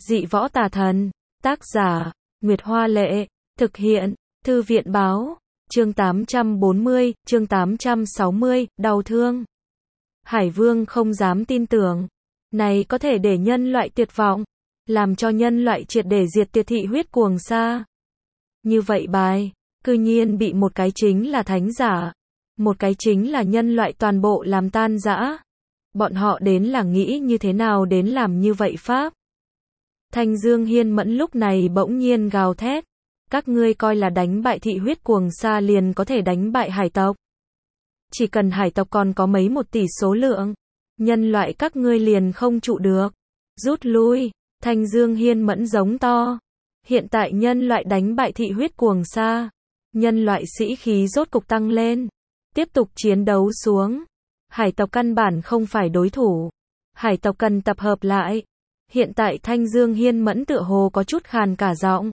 Dị võ tà thần. Tác giả, Nguyệt Hoa Lệ. Thực hiện, Thư viện Báo. Chương 840, chương 860, đau thương. Hải Vương không dám tin tưởng. Này có thể để nhân loại tuyệt vọng. Làm cho nhân loại triệt để diệt tiệt thị huyết cuồng sa. Như vậy bài, cư nhiên bị một cái chính là thánh giả. Một cái chính là nhân loại toàn bộ làm tan rã. Bọn họ đến là nghĩ như thế nào đến làm như vậy pháp. Thanh Dương Hiên Mẫn lúc này bỗng nhiên gào thét. Các ngươi coi là đánh bại thị huyết cuồng sa liền có thể đánh bại hải tộc. Chỉ cần hải tộc còn có mấy 1 tỷ số lượng. Nhân loại các ngươi liền không trụ được. Rút lui. Thanh Dương Hiên Mẫn giống to. Hiện tại nhân loại đánh bại thị huyết cuồng sa. Nhân loại sĩ khí rốt cục tăng lên. Tiếp tục chiến đấu xuống. Hải tộc căn bản không phải đối thủ. Hải tộc cần tập hợp lại. Hiện tại Thanh Dương Hiên Mẫn tựa hồ có chút khàn cả giọng.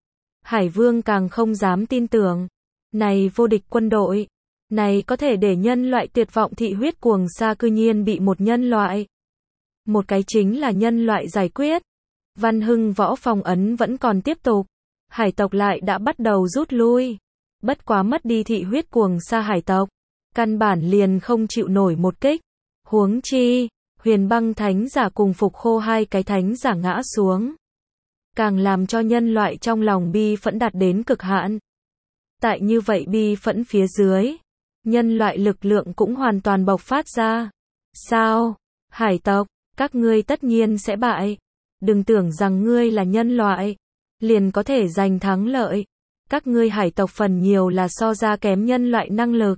Hải Vương càng không dám tin tưởng. Này vô địch quân đội. Này có thể để nhân loại tuyệt vọng thị huyết cuồng sa cư nhiên bị một nhân loại. Một cái chính là nhân loại giải quyết. Văn Hưng võ phong ấn vẫn còn tiếp tục. Hải tộc lại đã bắt đầu rút lui. Bất quá mất đi thị huyết cuồng sa hải tộc. Căn bản liền không chịu nổi một kích. Huống chi, Huyền Băng Thánh Giả cùng Phục Khô hai cái thánh giả ngã xuống. Càng làm cho nhân loại trong lòng bi phẫn đạt đến cực hạn. Tại như vậy bi phẫn phía dưới, nhân loại lực lượng cũng hoàn toàn bộc phát ra. Sao? Hải tộc, các ngươi tất nhiên sẽ bại. Đừng tưởng rằng ngươi là nhân loại, liền có thể giành thắng lợi. Các ngươi hải tộc phần nhiều là so ra kém nhân loại năng lực.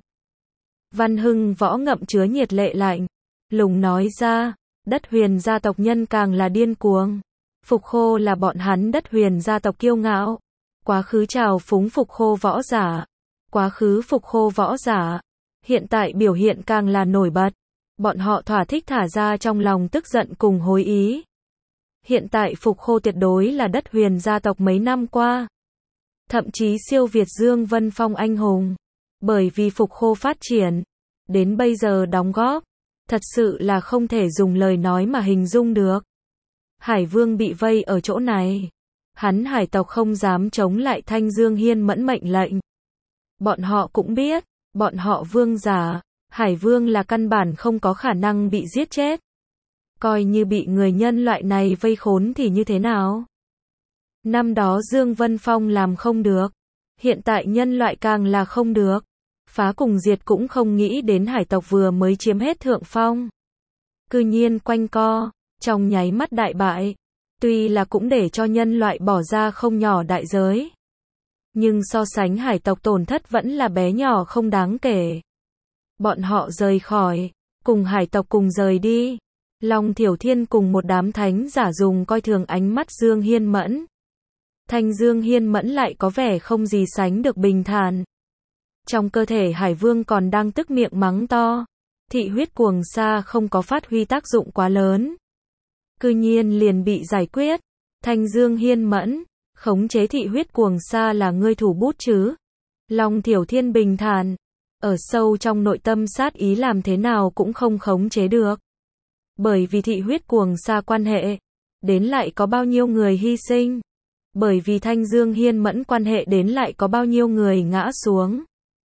Văn Hưng võ ngậm chứa nhiệt lệ lạnh. Lùng nói ra, đất huyền gia tộc nhân càng là điên cuồng. Phục Khô là bọn hắn đất huyền gia tộc kiêu ngạo. Quá khứ trào phúng Phục Khô võ giả. Quá khứ Phục Khô võ giả. Hiện tại biểu hiện càng là nổi bật. Bọn họ thỏa thích thả ra trong lòng tức giận cùng hối ý. Hiện tại Phục Khô tuyệt đối là đất huyền gia tộc mấy năm qua. Thậm chí siêu việt Dương Vân Phong anh hùng. Bởi vì Phục Khô phát triển. Đến bây giờ đóng góp. Thật sự là không thể dùng lời nói mà hình dung được. Hải Vương bị vây ở chỗ này. Hắn hải tộc không dám chống lại Thanh Dương Hiên Mẫn mệnh lệnh. Bọn họ cũng biết, bọn họ vương giả, Hải Vương là căn bản không có khả năng bị giết chết. Coi như bị người nhân loại này vây khốn thì như thế nào? Năm đó Dương Vân Phong làm không được. Hiện tại nhân loại càng là không được. Phá cùng diệt cũng không nghĩ đến hải tộc vừa mới chiếm hết thượng phong. Cư nhiên quanh co, trong nháy mắt đại bại. Tuy là cũng để cho nhân loại bỏ ra không nhỏ đại giới. Nhưng so sánh hải tộc tổn thất vẫn là bé nhỏ không đáng kể. Bọn họ rời khỏi, cùng hải tộc cùng rời đi. Long Thiểu Thiên cùng một đám thánh giả dùng coi thường ánh mắt Dương Hiên Mẫn. Thanh Dương Hiên Mẫn lại có vẻ không gì sánh được bình thản. Trong cơ thể Hải Vương còn đang tức miệng mắng to. Thị huyết cuồng sa không có phát huy tác dụng quá lớn. Cư nhiên liền bị giải quyết. Thanh Dương Hiên Mẫn, khống chế thị huyết cuồng sa là ngươi thủ bút chứ? Long Thiểu Thiên bình thản. Ở sâu trong nội tâm sát ý làm thế nào cũng không khống chế được. Bởi vì thị huyết cuồng sa quan hệ. Đến lại có bao nhiêu người hy sinh. Bởi vì Thanh Dương Hiên Mẫn quan hệ đến lại có bao nhiêu người ngã xuống.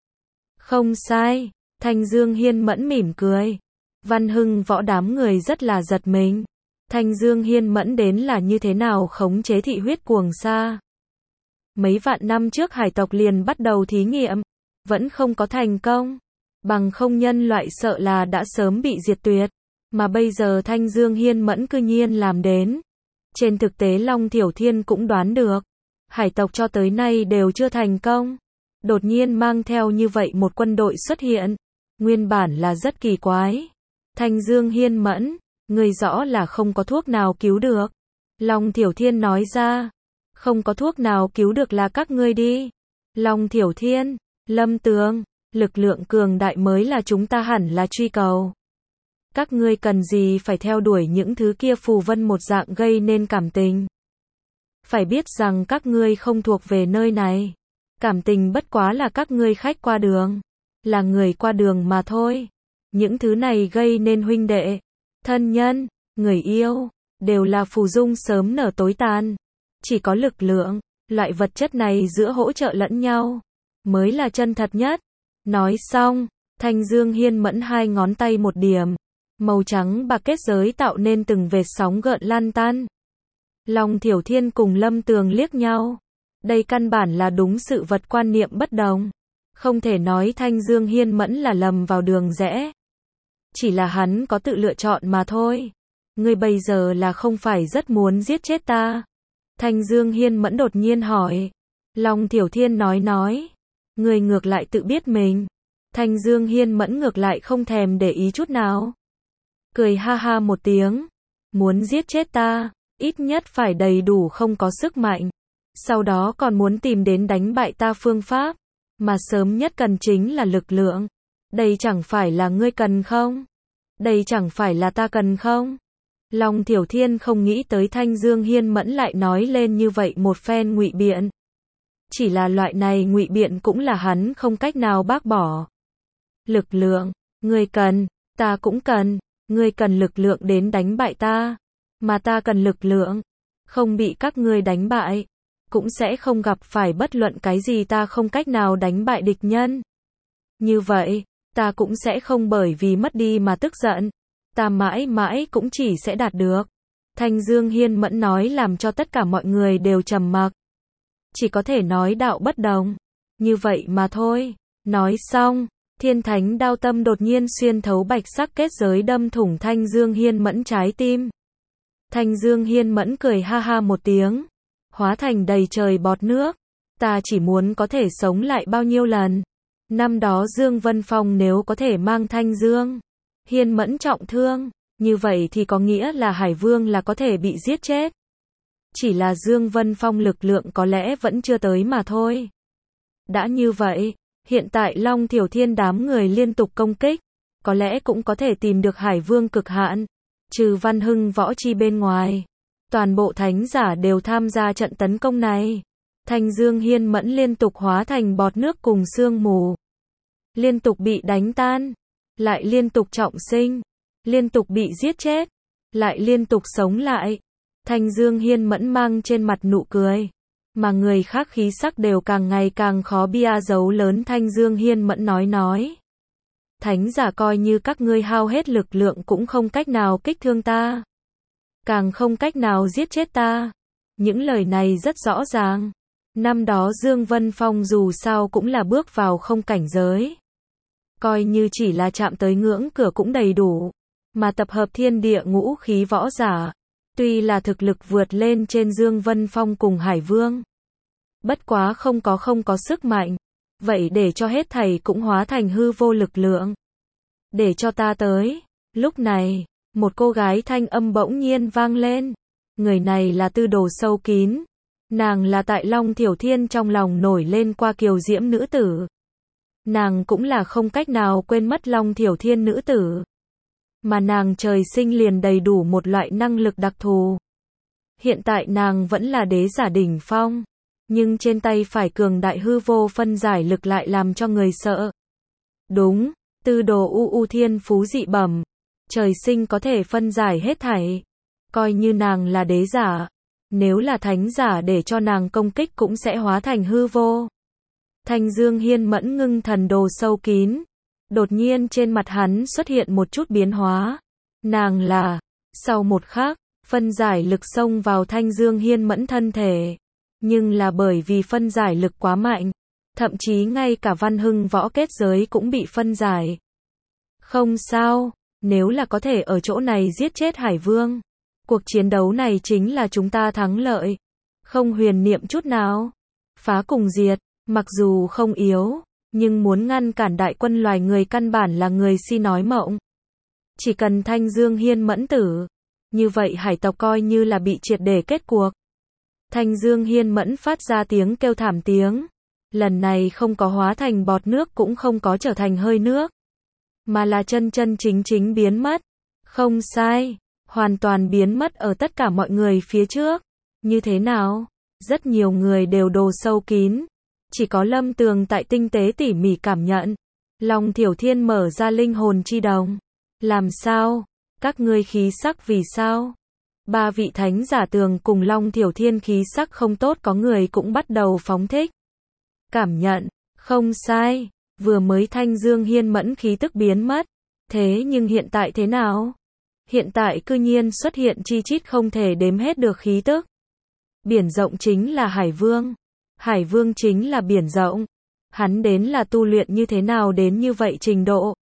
Không sai, Thanh Dương Hiên Mẫn mỉm cười. Văn Hưng võ đám người rất là giật mình. Thanh Dương Hiên Mẫn đến là như thế nào khống chế thị huyết cuồng sa. Mấy vạn năm trước hải tộc liền bắt đầu thí nghiệm. Vẫn không có thành công. Bằng không nhân loại sợ là đã sớm bị diệt tuyệt. Mà bây giờ Thanh Dương Hiên Mẫn cư nhiên làm đến. Trên thực tế Long Thiểu Thiên cũng đoán được. Hải tộc cho tới nay đều chưa thành công. Đột nhiên mang theo như vậy một quân đội xuất hiện. Nguyên bản là rất kỳ quái. Thanh Dương Hiên Mẫn, người rõ là không có thuốc nào cứu được. Long Thiểu Thiên nói ra. Không có thuốc nào cứu được là các ngươi đi. Long Thiểu Thiên, Lâm Tường, lực lượng cường đại mới là chúng ta hẳn là truy cầu. Các ngươi cần gì phải theo đuổi những thứ kia phù vân một dạng gây nên cảm tình. Phải biết rằng các ngươi không thuộc về nơi này. Cảm tình bất quá là các ngươi khách qua đường. Là người qua đường mà thôi. Những thứ này gây nên huynh đệ, thân nhân, người yêu, đều là phù dung sớm nở tối tàn. Chỉ có lực lượng, loại vật chất này giữa hỗ trợ lẫn nhau, mới là chân thật nhất. Nói xong, Thanh Dương Hiên Mẫn hai ngón tay một điểm, màu trắng bạc kết giới tạo nên từng vệt sóng gợn lan tan. Long Thiểu Thiên cùng Lâm Tường liếc nhau. Đây căn bản là đúng sự vật quan niệm bất đồng. Không thể nói Thanh Dương Hiên Mẫn là lầm vào đường rẽ. Chỉ là hắn có tự lựa chọn mà thôi. Ngươi bây giờ là không phải rất muốn giết chết ta? Thanh Dương Hiên Mẫn đột nhiên hỏi. Long Thiểu Thiên nói. Ngươi ngược lại tự biết mình. Thanh Dương Hiên Mẫn ngược lại không thèm để ý chút nào. Cười ha ha một tiếng. Muốn giết chết ta, ít nhất phải đầy đủ không có sức mạnh. Sau đó còn muốn tìm đến đánh bại ta phương pháp. Mà sớm nhất cần chính là lực lượng. Đây chẳng phải là ngươi cần không? Đây chẳng phải là ta cần không? Long Thiểu Thiên không nghĩ tới Thanh Dương Hiên Mẫn lại nói lên như vậy một phen ngụy biện. Chỉ là loại này ngụy biện cũng là hắn không cách nào bác bỏ. Lực lượng, ngươi cần, ta cũng cần. Ngươi cần lực lượng đến đánh bại ta, mà ta cần lực lượng, không bị các ngươi đánh bại, cũng sẽ không gặp phải bất luận cái gì ta không cách nào đánh bại địch nhân. Như vậy, ta cũng sẽ không bởi vì mất đi mà tức giận, ta mãi mãi cũng chỉ sẽ đạt được. Thanh Dương Hiên Mẫn nói làm cho tất cả mọi người đều trầm mặc. Chỉ có thể nói đạo bất đồng, như vậy mà thôi. Nói xong, Thiên Thánh đao tâm đột nhiên xuyên thấu bạch sắc kết giới đâm thủng Thanh Dương Hiên Mẫn trái tim. Thanh Dương Hiên Mẫn cười ha ha một tiếng, hóa thành đầy trời bọt nước. Ta chỉ muốn có thể sống lại bao nhiêu lần. Năm đó Dương Vân Phong nếu có thể mang Thanh Dương Hiên Mẫn trọng thương, như vậy thì có nghĩa là Hải Vương là có thể bị giết chết. Chỉ là Dương Vân Phong lực lượng có lẽ vẫn chưa tới mà thôi. Đã như vậy, hiện tại Long Thiểu Thiên đám người liên tục công kích, có lẽ cũng có thể tìm được Hải Vương cực hạn. Trừ Văn Hưng Võ Chi bên ngoài, toàn bộ thánh giả đều tham gia trận tấn công này. Thanh Dương Hiên Mẫn liên tục hóa thành bọt nước cùng sương mù, liên tục bị đánh tan, lại liên tục trọng sinh, liên tục bị giết chết, lại liên tục sống lại. Thanh Dương Hiên Mẫn mang trên mặt nụ cười, mà người khác khí sắc đều càng ngày càng khó bia dấu lớn. Thanh Dương Hiên Mẫn nói. Thánh giả coi như các ngươi hao hết lực lượng cũng không cách nào kích thương ta, càng không cách nào giết chết ta. Những lời này rất rõ ràng. Năm đó Dương Vân Phong dù sao cũng là bước vào không cảnh giới. Coi như chỉ là chạm tới ngưỡng cửa cũng đầy đủ. Mà tập hợp thiên địa ngũ khí võ giả, tuy là thực lực vượt lên trên Dương Vân Phong cùng Hải Vương, bất quá không có sức mạnh. Vậy để cho hết thảy cũng hóa thành hư vô lực lượng. Để cho ta tới. Lúc này, một cô gái thanh âm bỗng nhiên vang lên. Người này là Tư Đồ Sâu Kín. Nàng là tại Long Thiểu Thiên trong lòng nổi lên qua kiều diễm nữ tử. Nàng cũng là không cách nào quên mất Long Thiểu Thiên nữ tử. Mà nàng trời sinh liền đầy đủ một loại năng lực đặc thù. Hiện tại nàng vẫn là đế giả đỉnh phong, nhưng trên tay phải cường đại hư vô phân giải lực lại làm cho người sợ. Đúng, Tư Đồ U thiên phú dị bẩm, trời sinh có thể phân giải hết thảy. Coi như nàng là đế giả, nếu là thánh giả để cho nàng công kích cũng sẽ hóa thành hư vô. Thanh Dương Hiên Mẫn ngưng thần Đồ Sâu Kín. Đột nhiên trên mặt hắn xuất hiện một chút biến hóa. Nàng là, sau một khắc, phân giải lực xông vào Thanh Dương Hiên Mẫn thân thể. Nhưng là bởi vì phân giải lực quá mạnh, thậm chí ngay cả Văn Hưng Võ kết giới cũng bị phân giải. Không sao, nếu là có thể ở chỗ này giết chết Hải Vương, cuộc chiến đấu này chính là chúng ta thắng lợi. Không huyền niệm chút nào. Phá cùng diệt, mặc dù không yếu, nhưng muốn ngăn cản đại quân loài người căn bản là người si nói mộng. Chỉ cần Thanh Dương Hiên Mẫn tử, như vậy hải tộc coi như là bị triệt để kết cuộc. Thanh Dương Hiên Mẫn phát ra tiếng kêu thảm tiếng. Lần này không có hóa thành bọt nước cũng không có trở thành hơi nước, mà là chân chân chính chính biến mất. Không sai, hoàn toàn biến mất ở tất cả mọi người phía trước. Như thế nào? Rất nhiều người đều Đồ Sâu Kín. Chỉ có Lâm Tường tại tinh tế tỉ mỉ cảm nhận. Long Thiểu Thiên mở ra linh hồn chi đồng. Làm sao? Các ngươi khí sắc vì sao? Ba vị thánh giả Tường cùng Long Thiểu Thiên khí sắc không tốt, có người cũng bắt đầu phóng thích. Cảm nhận, không sai, vừa mới Thanh Dương Hiên Mẫn khí tức biến mất. Thế nhưng hiện tại thế nào? Hiện tại cư nhiên xuất hiện chi chít không thể đếm hết được khí tức. Biển rộng chính là Hải Vương. Hải Vương chính là biển rộng. Hắn đến là tu luyện như thế nào đến như vậy trình độ?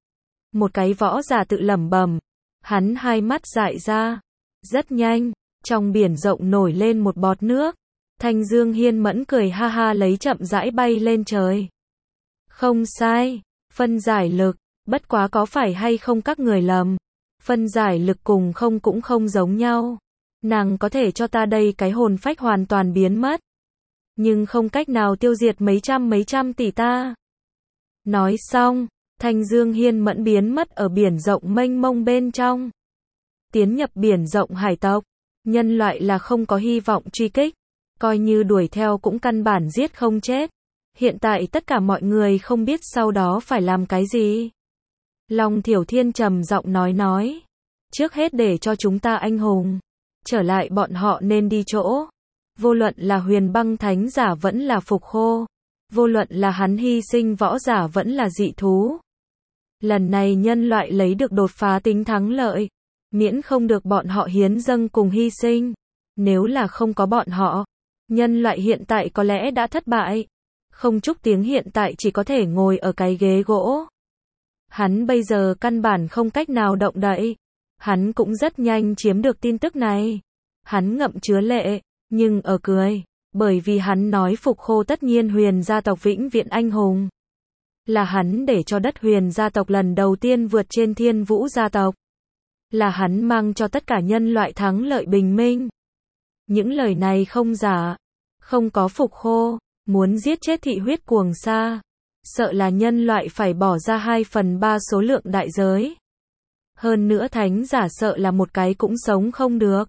Một cái võ giả tự lẩm bẩm. Hắn hai mắt dại ra. Rất nhanh, trong biển rộng nổi lên một bọt nước. Thanh Dương Hiên Mẫn cười ha ha lấy chậm rãi bay lên trời. Không sai, phân giải lực, bất quá có phải hay không các người lầm. Phân giải lực cùng không cũng không giống nhau. Nàng có thể cho ta đây cái hồn phách hoàn toàn biến mất. Nhưng không cách nào tiêu diệt mấy trăm tỷ ta. Nói xong, Thanh Dương Hiên Mẫn biến mất ở biển rộng mênh mông bên trong. Tiến nhập biển rộng hải tộc. Nhân loại là không có hy vọng truy kích. Coi như đuổi theo cũng căn bản giết không chết. Hiện tại tất cả mọi người không biết sau đó phải làm cái gì. Long Thiểu Thiên trầm giọng nói. Trước hết để cho chúng ta anh hùng. Trở lại bọn họ nên đi chỗ. Vô luận là Huyền Băng Thánh giả vẫn là Phục Khô. Vô luận là hắn hy sinh võ giả vẫn là dị thú. Lần này nhân loại lấy được đột phá tính thắng lợi. Miễn không được bọn họ hiến dâng cùng hy sinh. Nếu là không có bọn họ, nhân loại hiện tại có lẽ đã thất bại. Không Trúc Tiếng hiện tại chỉ có thể ngồi ở cái ghế gỗ. Hắn bây giờ căn bản không cách nào động đậy. Hắn cũng rất nhanh chiếm được tin tức này. Hắn ngậm chứa lệ, nhưng ở cười. Bởi vì hắn nói Phục Khô tất nhiên Huyền gia tộc vĩnh viễn anh hùng. Là hắn để cho đất Huyền gia tộc lần đầu tiên vượt trên Thiên Vũ gia tộc. Là hắn mang cho tất cả nhân loại thắng lợi bình minh. Những lời này không giả. Không có Phục Khô, muốn giết chết thị huyết cuồng sa. Sợ là nhân loại phải bỏ ra 2/3 số lượng đại giới. Hơn nữa thánh giả sợ là một cái cũng sống không được.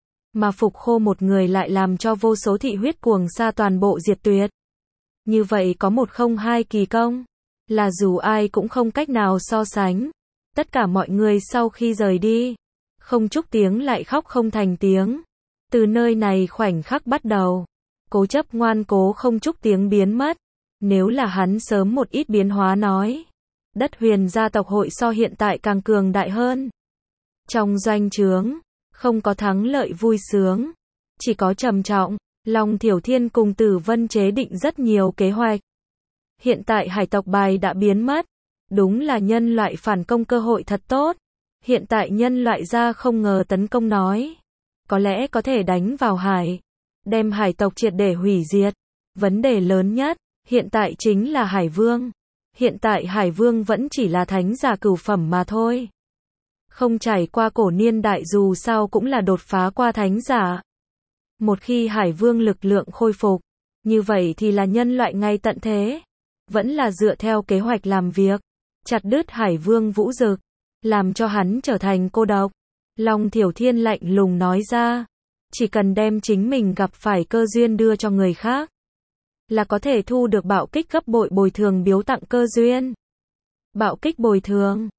Mà Phục Khô một người lại làm cho vô số thị huyết cuồng sa toàn bộ diệt tuyệt. Như vậy có 102 kỳ công. Là dù ai cũng không cách nào so sánh. Tất cả mọi người sau khi rời đi. Không Trúc Tiếng lại khóc không thành tiếng. Từ nơi này khoảnh khắc bắt đầu. Cố chấp ngoan cố Không Trúc Tiếng biến mất. Nếu là hắn sớm một ít biến hóa nói. Đất Huyền gia tộc hội so hiện tại càng cường đại hơn. Trong doanh trướng, không có thắng lợi vui sướng. Chỉ có trầm trọng. Long Thiểu Thiên cùng Tử Vân chế định rất nhiều kế hoạch. Hiện tại hải tộc bài đã biến mất. Đúng là nhân loại phản công cơ hội thật tốt. Hiện tại nhân loại ra không ngờ tấn công nói. Có lẽ có thể đánh vào hải. Đem hải tộc triệt để hủy diệt. Vấn đề lớn nhất, hiện tại chính là Hải Vương. Hiện tại Hải Vương vẫn chỉ là thánh giả cửu phẩm mà thôi. Không trải qua cổ niên đại dù sao cũng là đột phá qua thánh giả. Một khi Hải Vương lực lượng khôi phục, như vậy thì là nhân loại ngay tận thế. Vẫn là dựa theo kế hoạch làm việc. Chặt đứt Hải Vương vũ dực. Làm cho hắn trở thành cô độc. Long Thiểu Thiên lạnh lùng nói ra. Chỉ cần đem chính mình gặp phải cơ duyên đưa cho người khác. Là có thể thu được bạo kích gấp bội bồi thường biếu tặng cơ duyên. Bạo kích bồi thường.